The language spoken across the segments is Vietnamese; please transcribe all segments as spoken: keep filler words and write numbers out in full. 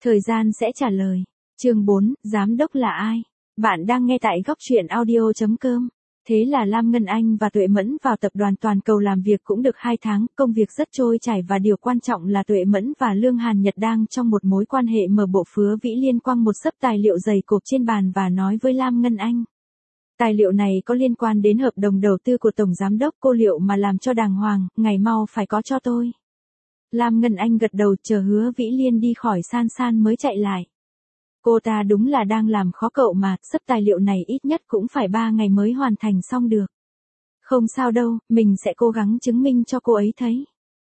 Thời gian sẽ trả lời. Chương bốn, Giám đốc là ai? Bạn đang nghe tại góc truyện audio chấm com. Thế là Lam Ngân Anh và Tuệ Mẫn vào tập đoàn Toàn Cầu làm việc cũng được hai tháng, công việc rất trôi chảy và điều quan trọng là Tuệ Mẫn và Lương Hàn Nhật đang trong một mối quan hệ mở bộ phứa Vĩ Liên quăng một xấp tài liệu dày cộp trên bàn và nói với Lam Ngân Anh. Tài liệu này có liên quan đến hợp đồng đầu tư của Tổng Giám đốc, cô liệu mà làm cho đàng hoàng, ngày mau phải có cho tôi. Lam Ngân Anh gật đầu, chờ Hứa Vĩ Liên đi khỏi san san mới chạy lại. Cô ta đúng là đang làm khó cậu mà, xấp tài liệu này ít nhất cũng phải ba ngày mới hoàn thành xong được. Không sao đâu, mình sẽ cố gắng chứng minh cho cô ấy thấy.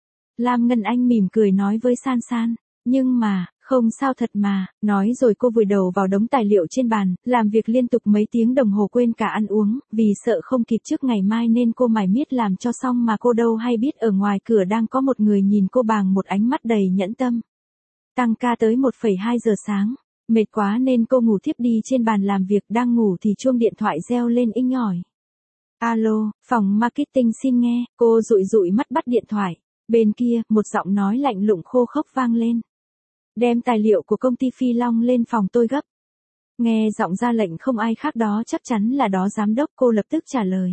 Lam Ngân Anh mỉm cười nói với San San, nhưng mà, không sao thật mà, nói rồi cô vùi đầu vào đống tài liệu trên bàn, làm việc liên tục mấy tiếng đồng hồ quên cả ăn uống, vì sợ không kịp trước ngày mai nên cô mải miết làm cho xong mà cô đâu hay biết ở ngoài cửa đang có một người nhìn cô bằng một ánh mắt đầy nhẫn tâm. Tăng ca tới một phẩy hai giờ sáng. Mệt quá nên cô ngủ thiếp đi trên bàn làm việc, đang ngủ thì chuông điện thoại reo lên inh ỏi. Alo, phòng marketing xin nghe, cô dụi dụi mắt bắt điện thoại. Bên kia, một giọng nói lạnh lùng khô khốc vang lên. Đem tài liệu của công ty Phi Long lên phòng tôi gấp. Nghe giọng ra lệnh không ai khác đó chắc chắn là đó giám đốc, cô lập tức trả lời.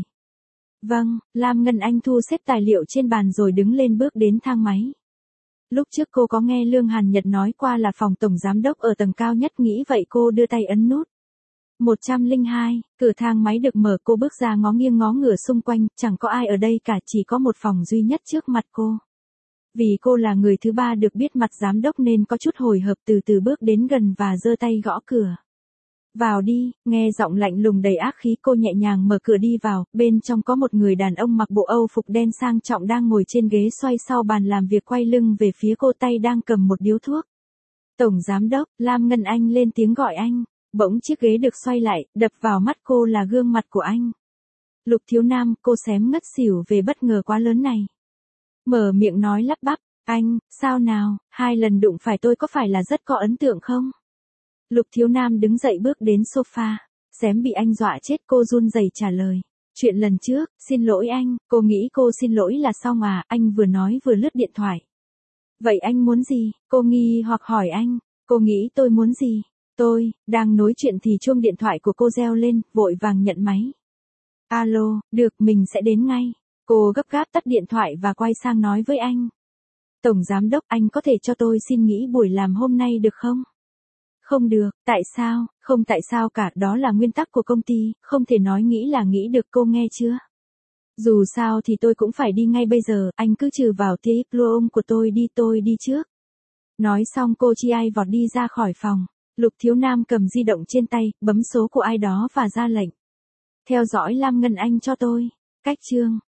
Vâng, Lam Ngân Anh thu xếp tài liệu trên bàn rồi đứng lên bước đến thang máy. Lúc trước cô có nghe Lương Hàn Nhật nói qua là phòng tổng giám đốc ở tầng cao nhất, nghĩ vậy cô đưa tay ấn nút. một trăm lẻ hai, cửa thang máy được mở, cô bước ra ngó nghiêng ngó ngửa xung quanh, chẳng có ai ở đây cả, chỉ có một phòng duy nhất trước mặt cô. Vì cô là người thứ ba được biết mặt giám đốc nên có chút hồi hộp, từ từ bước đến gần và giơ tay gõ cửa. Vào đi, nghe giọng lạnh lùng đầy ác khí, cô nhẹ nhàng mở cửa đi vào, bên trong có một người đàn ông mặc bộ Âu phục đen sang trọng đang ngồi trên ghế xoay sau bàn làm việc, quay lưng về phía cô, tay đang cầm một điếu thuốc. Tổng giám đốc, Lam Ngân Anh lên tiếng gọi anh, bỗng chiếc ghế được xoay lại, đập vào mắt cô là gương mặt của anh. Lục Thiếu Nam, cô xém ngất xỉu về bất ngờ quá lớn này. Mở miệng nói lắp bắp, anh, sao nào, hai lần đụng phải tôi có phải là rất có ấn tượng không? Lục Thiếu Nam đứng dậy bước đến sofa, xém bị anh dọa chết, cô run rẩy trả lời. Chuyện lần trước, xin lỗi anh, cô nghĩ cô xin lỗi là xong à, anh vừa nói vừa lướt điện thoại. Vậy anh muốn gì? Cô nghi hoặc hỏi anh, cô nghĩ tôi muốn gì? Tôi, đang nói chuyện thì chuông điện thoại của cô reo lên, vội vàng nhận máy. Alo, được, mình sẽ đến ngay. Cô gấp gáp tắt điện thoại và quay sang nói với anh. Tổng giám đốc, anh có thể cho tôi xin nghỉ buổi làm hôm nay được không? Không được, tại sao? Không tại sao cả, đó là nguyên tắc của công ty, không thể nói nghĩ là nghĩ được, cô nghe chưa? Dù sao thì tôi cũng phải đi ngay bây giờ, anh cứ trừ vào tia diplôme của tôi đi, tôi đi trước. Nói xong cô chi ai vọt đi ra khỏi phòng. Lục Thiếu Nam cầm di động trên tay, bấm số của ai đó và ra lệnh. Theo dõi Lam Ngân Anh cho tôi. Cách chương